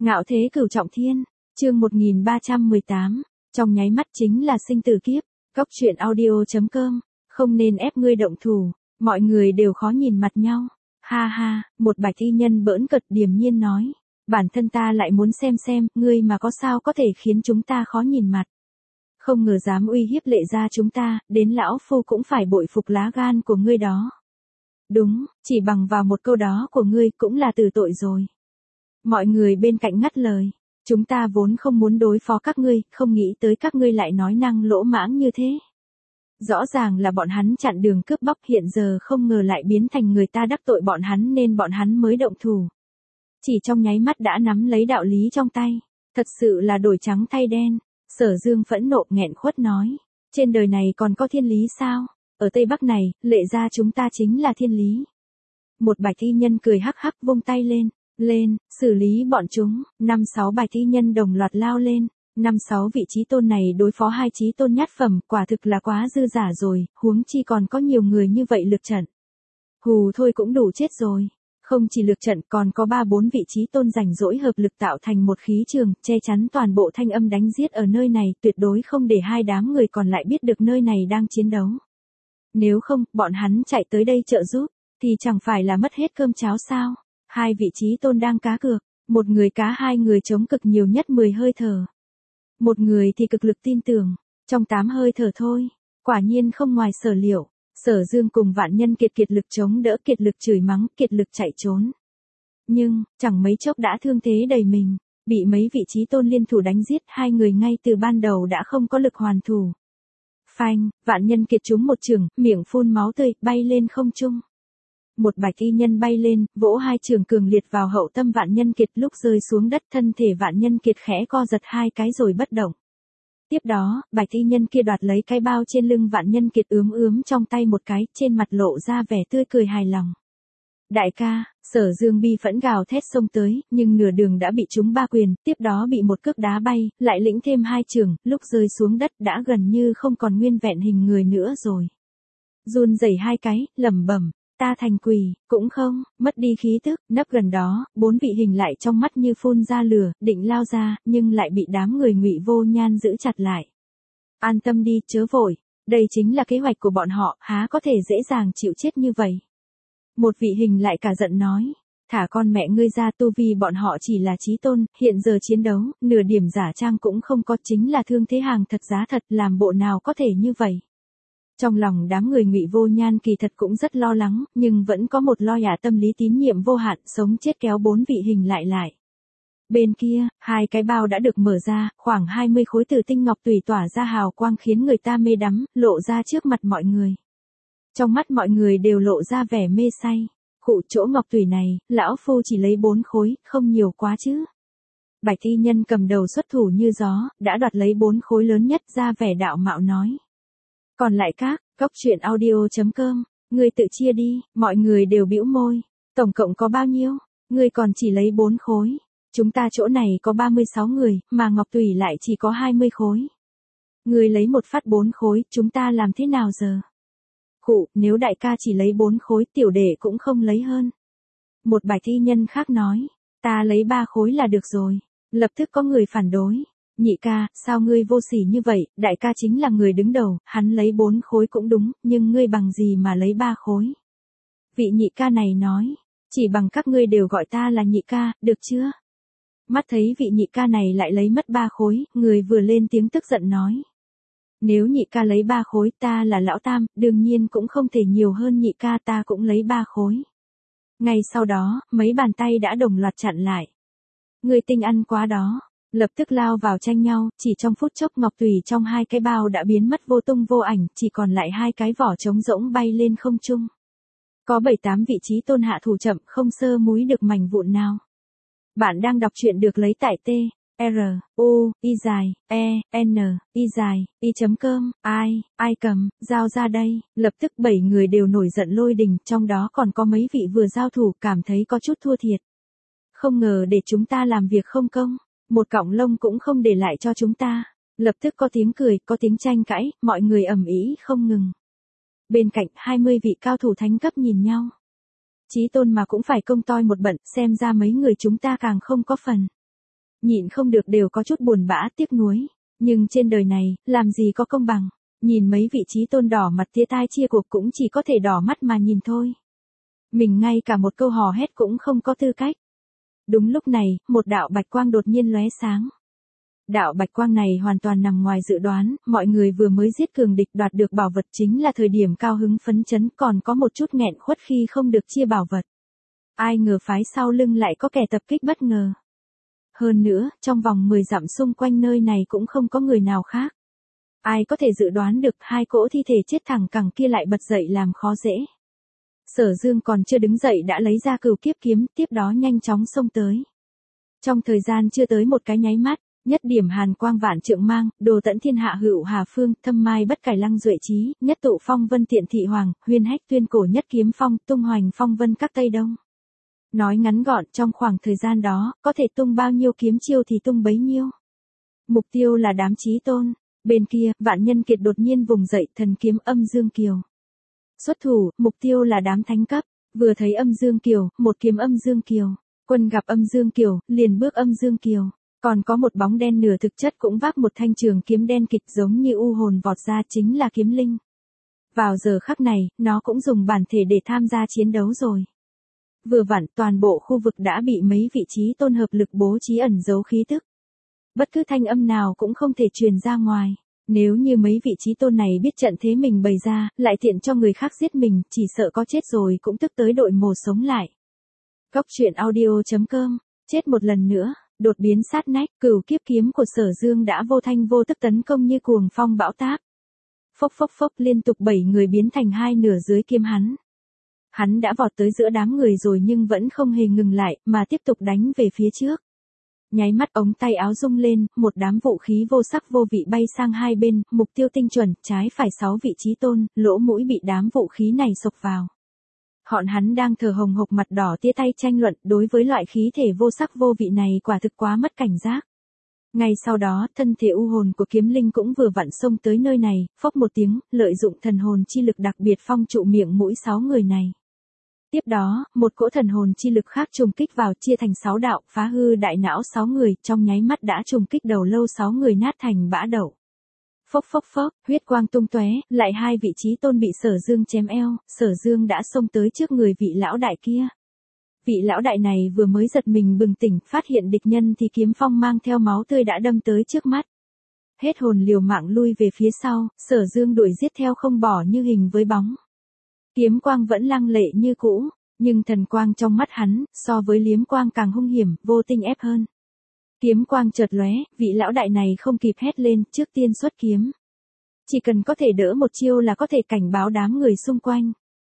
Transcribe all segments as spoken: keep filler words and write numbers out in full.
Ngạo thế cửu trọng thiên, chương một nghìn ba trăm mười tám, trong nháy mắt chính là sinh tử kiếp, góc truyện audio.com, không nên ép ngươi động thủ, mọi người đều khó nhìn mặt nhau. Ha ha, một bạch y nhân bỡn cợt điềm nhiên nói, bản thân ta lại muốn xem xem, ngươi mà có sao có thể khiến chúng ta khó nhìn mặt. Không ngờ dám uy hiếp lệ gia chúng ta, đến lão phu cũng phải bội phục lá gan của ngươi đó. Đúng, chỉ bằng vào một câu đó của ngươi cũng là tử tội rồi. Mọi người bên cạnh ngắt lời, chúng ta vốn không muốn đối phó các ngươi, không nghĩ tới các ngươi lại nói năng lỗ mãng như thế. Rõ ràng là bọn hắn chặn đường cướp bóc, hiện giờ không ngờ lại biến thành người ta đắc tội bọn hắn nên bọn hắn mới động thủ. Chỉ trong nháy mắt đã nắm lấy đạo lý trong tay, thật sự là đổi trắng thay đen. Sở Dương phẫn nộ nghẹn khuất nói, trên đời này còn có thiên lý sao? Ở Tây Bắc này, lệ gia chúng ta chính là thiên lý. Một bạch y nhân cười hắc hắc vung tay lên, lên, xử lý bọn chúng. Năm sáu bạch y nhân đồng loạt lao lên, năm sáu vị trí tôn này đối phó hai trí tôn nhát phẩm, quả thực là quá dư giả rồi, huống chi còn có nhiều người như vậy lực trận. Hù thôi cũng đủ chết rồi. Không chỉ lực trận còn có ba bốn vị trí tôn rảnh rỗi hợp lực tạo thành một khí trường, che chắn toàn bộ thanh âm đánh giết ở nơi này, tuyệt đối không để hai đám người còn lại biết được nơi này đang chiến đấu. Nếu không, bọn hắn chạy tới đây trợ giúp, thì chẳng phải là mất hết cơm cháo sao? Hai vị trí tôn đang cá cược, một người cá hai người chống cực nhiều nhất mười hơi thở. Một người thì cực lực tin tưởng, trong tám hơi thở thôi, quả nhiên không ngoài sở liệu. Sở Dương cùng vạn nhân kiệt kiệt lực chống đỡ, kiệt lực chửi mắng, kiệt lực chạy trốn. Nhưng, chẳng mấy chốc đã thương thế đầy mình, bị mấy vị trí tôn liên thủ đánh giết, hai người ngay từ ban đầu đã không có lực hoàn thủ. Phanh, vạn nhân kiệt trúng một chưởng, miệng phun máu tươi, bay lên không trung. Một bạch y nhân bay lên, vỗ hai chưởng cường liệt vào hậu tâm vạn nhân kiệt, lúc rơi xuống đất thân thể vạn nhân kiệt khẽ co giật hai cái rồi bất động. Tiếp đó, bạch y nhân kia đoạt lấy cái bao trên lưng vạn nhân kiệt ướm ướm trong tay một cái, trên mặt lộ ra vẻ tươi cười hài lòng. Đại ca, Sở Dương bi phẫn gào thét xông tới, nhưng nửa đường đã bị trúng ba quyền, tiếp đó bị một cước đá bay, lại lĩnh thêm hai chưởng, lúc rơi xuống đất đã gần như không còn nguyên vẹn hình người nữa rồi. Run rẩy hai cái, lẩm bẩm, ta thành quỷ, cũng không, mất đi khí tức, nấp gần đó, bốn vị hình lại trong mắt như phun ra lửa, định lao ra, nhưng lại bị đám người Ngụy Vô Nhan giữ chặt lại. An tâm đi, chớ vội, đây chính là kế hoạch của bọn họ, há có thể dễ dàng chịu chết như vậy. Một vị hình lại cả giận nói, thả con mẹ ngươi ra, tu vi bọn họ chỉ là chí tôn, hiện giờ chiến đấu, nửa điểm giả trang cũng không có, chính là thương thế hàng thật giá thật, làm bộ nào có thể như vậy. Trong lòng đám người Ngụy Vô Nhan kỳ thật cũng rất lo lắng, nhưng vẫn có một lo ả tâm lý tín nhiệm vô hạn, sống chết kéo bốn vị hình lại lại. Bên kia, hai cái bao đã được mở ra, khoảng hai mươi khối tử tinh ngọc tùy tỏa ra hào quang khiến người ta mê đắm, lộ ra trước mặt mọi người. Trong mắt mọi người đều lộ ra vẻ mê say. Khụ, chỗ ngọc tùy này, lão phu chỉ lấy bốn khối, không nhiều quá chứ. Bạch y nhân cầm đầu xuất thủ như gió, đã đoạt lấy bốn khối lớn nhất, ra vẻ đạo mạo nói. Còn lại các, góc truyện audio.com, ngươi tự chia đi, mọi người đều bĩu môi. Tổng cộng có bao nhiêu? Ngươi còn chỉ lấy bốn khối. Chúng ta chỗ này có ba mươi sáu người, mà ngọc tùy lại chỉ có hai mươi khối. Ngươi lấy một phát bốn khối, chúng ta làm thế nào giờ? Khụ, nếu đại ca chỉ lấy bốn khối, tiểu đệ cũng không lấy hơn. Một bạch y nhân khác nói, ta lấy ba khối là được rồi. Lập tức có người phản đối. Nhị ca, sao ngươi vô sỉ như vậy, đại ca chính là người đứng đầu, hắn lấy bốn khối cũng đúng, nhưng ngươi bằng gì mà lấy ba khối? Vị nhị ca này nói, chỉ bằng các ngươi đều gọi ta là nhị ca, được chưa? Mắt thấy vị nhị ca này lại lấy mất ba khối, người vừa lên tiếng tức giận nói. Nếu nhị ca lấy ba khối, ta là lão tam, đương nhiên cũng không thể nhiều hơn nhị ca, ta cũng lấy ba khối. Ngay sau đó, mấy bàn tay đã đồng loạt chặn lại. Người tinh ăn quá đó. Lập tức lao vào tranh nhau, chỉ trong phút chốc ngọc tùy trong hai cái bao đã biến mất vô tung vô ảnh, chỉ còn lại hai cái vỏ trống rỗng bay lên không trung. Có bảy tám vị trí tôn hạ thủ chậm, không sơ múi được mảnh vụn nào. Bạn đang đọc truyện được lấy tại T, R, U, Y dài, E, N, Y dài, Y chấm com, ai, ai cầm, giao ra đây, lập tức bảy người đều nổi giận lôi đình, trong đó còn có mấy vị vừa giao thủ cảm thấy có chút thua thiệt. Không ngờ để chúng ta làm việc không công. Một cọng lông cũng không để lại cho chúng ta. Lập tức có tiếng cười, có tiếng tranh cãi, mọi người ầm ĩ không ngừng. Bên cạnh, hai mươi vị cao thủ thánh cấp nhìn nhau. Chí tôn mà cũng phải công toi một bận, xem ra mấy người chúng ta càng không có phần. nhịn không được đều có chút buồn bã tiếc nuối. Nhưng trên đời này, làm gì có công bằng, nhìn mấy vị trí tôn đỏ mặt tía tai chia cuộc cũng chỉ có thể đỏ mắt mà nhìn thôi. Mình ngay cả một câu hò hét cũng không có tư cách. Đúng lúc này, một đạo bạch quang đột nhiên lóe sáng. Đạo bạch quang này hoàn toàn nằm ngoài dự đoán, mọi người vừa mới giết cường địch đoạt được bảo vật chính là thời điểm cao hứng phấn chấn, còn có một chút nghẹn khuất khi không được chia bảo vật. Ai ngờ phái sau lưng lại có kẻ tập kích bất ngờ. Hơn nữa, trong vòng mười dặm xung quanh nơi này cũng không có người nào khác. Ai có thể dự đoán được hai cỗ thi thể chết thẳng cẳng kia lại bật dậy làm khó dễ. Sở Dương còn chưa đứng dậy đã lấy ra cửu kiếp kiếm, tiếp đó nhanh chóng xông tới. Trong thời gian chưa tới một cái nháy mắt, nhất điểm hàn quang vạn trượng mang, đồ tận thiên hạ hữu hà phương, thâm mai bất cải lăng duệ trí, nhất tụ phong vân tiện thị hoàng, huyên hách tuyên cổ nhất kiếm phong, tung hoành phong vân các Tây Đông. Nói ngắn gọn, trong khoảng thời gian đó, có thể tung bao nhiêu kiếm chiêu thì tung bấy nhiêu. Mục tiêu là đám chí tôn. Bên kia, Vạn Nhân Kiệt đột nhiên vùng dậy, thần kiếm Âm Dương Kiều. Xuất thủ, mục tiêu là đám thánh cấp. Vừa thấy Âm Dương Kiều, một kiếm Âm Dương Kiều. Quân gặp Âm Dương Kiều, liền bước Âm Dương Kiều. Còn có một bóng đen nửa thực chất cũng vác một thanh trường kiếm đen kịch giống như u hồn vọt ra, chính là kiếm linh. Vào giờ khắc này, nó cũng dùng bản thể để tham gia chiến đấu rồi. Vừa vặn, toàn bộ khu vực đã bị mấy vị trí tôn hợp lực bố trí ẩn giấu khí tức. Bất cứ thanh âm nào cũng không thể truyền ra ngoài. Nếu như mấy vị trí tôn này biết trận thế mình bày ra, lại tiện cho người khác giết mình, chỉ sợ có chết rồi cũng tức tới đội mồ sống lại. Góc truyện audio chấm com, chết một lần nữa, đột biến sát nách, cửu kiếp kiếm của Sở Dương đã vô thanh vô tức tấn công như cuồng phong bão táp. Phốc phốc phốc, liên tục bảy người biến thành hai nửa dưới kiếm hắn. Hắn đã vọt tới giữa đám người rồi nhưng vẫn không hề ngừng lại, mà tiếp tục đánh về phía trước. Nháy mắt ống tay áo rung lên, một đám vũ khí vô sắc vô vị bay sang hai bên, mục tiêu tinh chuẩn, trái phải sáu vị trí tôn, lỗ mũi bị đám vũ khí này sộc vào. Họn hắn đang thở hồng hộc mặt đỏ tia tay tranh luận, đối với loại khí thể vô sắc vô vị này quả thực quá mất cảnh giác. Ngay sau đó, thân thể u hồn của kiếm linh cũng vừa vặn xông tới nơi này, phốc một tiếng, lợi dụng thần hồn chi lực đặc biệt phong trụ miệng mũi sáu người này. Tiếp đó, một cỗ thần hồn chi lực khác trùng kích vào, chia thành sáu đạo, phá hư đại não sáu người, trong nháy mắt đã trùng kích đầu lâu sáu người nát thành bã đậu. Phốc phốc phốc, huyết quang tung tóe, lại hai vị trí tôn bị Sở Dương chém eo, Sở Dương đã xông tới trước người vị lão đại kia. Vị lão đại này vừa mới giật mình bừng tỉnh, phát hiện địch nhân thì kiếm phong mang theo máu tươi đã đâm tới trước mắt. Hết hồn liều mạng lui về phía sau, Sở Dương đuổi giết theo không bỏ như hình với bóng. Kiếm quang vẫn lăng lệ như cũ, nhưng thần quang trong mắt hắn, so với liếm quang càng hung hiểm, vô tinh ép hơn. Kiếm quang chợt lóe, vị lão đại này không kịp hét lên, trước tiên xuất kiếm. Chỉ cần có thể đỡ một chiêu là có thể cảnh báo đám người xung quanh.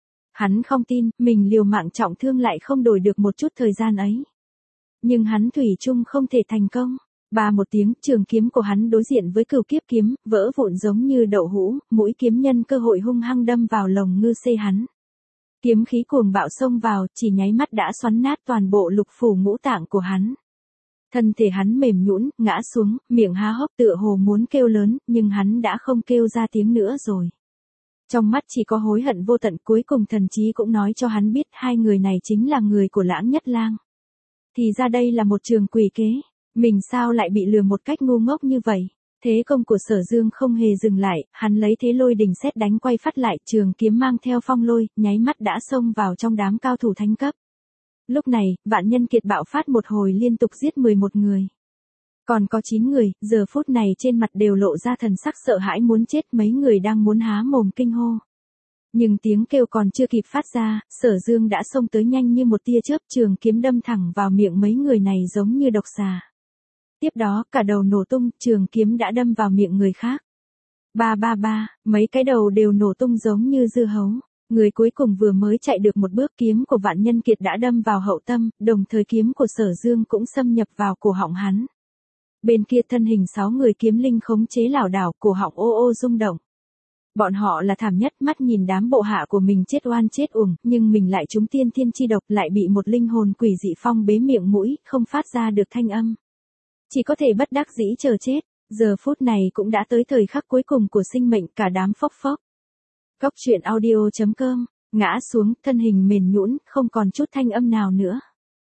Hắn không tin, mình liều mạng trọng thương lại không đổi được một chút thời gian ấy. Nhưng hắn thủy chung không thể thành công. Ba một tiếng, trường kiếm của hắn đối diện với cửu kiếp kiếm, vỡ vụn giống như đậu hũ, mũi kiếm nhân cơ hội hung hăng đâm vào lồng ngư xê hắn. Kiếm khí cuồng bạo xông vào, chỉ nháy mắt đã xoắn nát toàn bộ lục phủ ngũ tạng của hắn. Thân thể hắn mềm nhũn, ngã xuống, miệng há hốc tựa hồ muốn kêu lớn, nhưng hắn đã không kêu ra tiếng nữa rồi. Trong mắt chỉ có hối hận vô tận, cuối cùng thần trí cũng nói cho hắn biết hai người này chính là người của Lãng Nhất Lang. Thì ra đây là một trường quỷ kế. Mình sao lại bị lừa một cách ngu ngốc như vậy? Thế công của Sở Dương không hề dừng lại, hắn lấy thế lôi đình sét đánh quay phát lại, trường kiếm mang theo phong lôi, nháy mắt đã xông vào trong đám cao thủ thánh cấp. Lúc này, Vạn Nhân Kiệt bạo phát một hồi liên tục giết mười một người. Còn có chín người, giờ phút này trên mặt đều lộ ra thần sắc sợ hãi muốn chết, mấy người đang muốn há mồm kinh hô. Nhưng tiếng kêu còn chưa kịp phát ra, Sở Dương đã xông tới nhanh như một tia chớp, trường kiếm đâm thẳng vào miệng mấy người này giống như độc xà. Tiếp đó, cả đầu nổ tung, trường kiếm đã đâm vào miệng người khác. Ba ba ba, mấy cái đầu đều nổ tung giống như dưa hấu. Người cuối cùng vừa mới chạy được một bước, kiếm của Vạn Nhân Kiệt đã đâm vào hậu tâm, đồng thời kiếm của Sở Dương cũng xâm nhập vào cổ họng hắn. Bên kia thân hình sáu người kiếm linh khống chế lảo đảo, cổ họng ô ô rung động. Bọn họ là thảm nhất, mắt nhìn đám bộ hạ của mình chết oan chết uổng, nhưng mình lại trúng tiên thiên chi độc, lại bị một linh hồn quỷ dị phong bế miệng mũi, không phát ra được thanh âm. Chỉ có thể bất đắc dĩ chờ chết, giờ phút này cũng đã tới thời khắc cuối cùng của sinh mệnh, cả đám phốc phốc. Góc truyện audio chấm com, ngã xuống, thân hình mềm nhũn, không còn chút thanh âm nào nữa.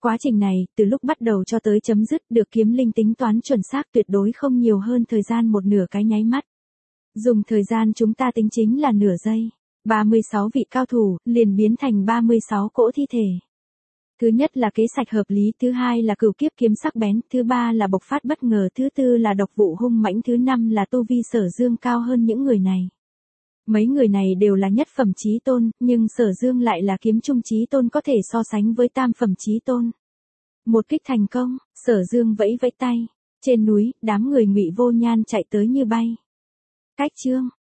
Quá trình này, từ lúc bắt đầu cho tới chấm dứt được kiếm linh tính toán chuẩn xác tuyệt đối không nhiều hơn thời gian một nửa cái nháy mắt. Dùng thời gian chúng ta tính chính là nửa giây. ba mươi sáu vị cao thủ, liền biến thành ba mươi sáu cỗ thi thể. Thứ nhất là kế sạch hợp lý, thứ hai là cửu kiếp kiếm sắc bén, thứ ba là bộc phát bất ngờ, thứ tư là độc vụ hung mãnh, thứ năm là tu vi Sở Dương cao hơn những người này. Mấy người này đều là nhất phẩm chí tôn, nhưng Sở Dương lại là kiếm trung chí tôn có thể so sánh với tam phẩm chí tôn. Một kích thành công, Sở Dương vẫy vẫy tay. Trên núi, đám người Ngụy Vô Nhan chạy tới như bay. Cách chương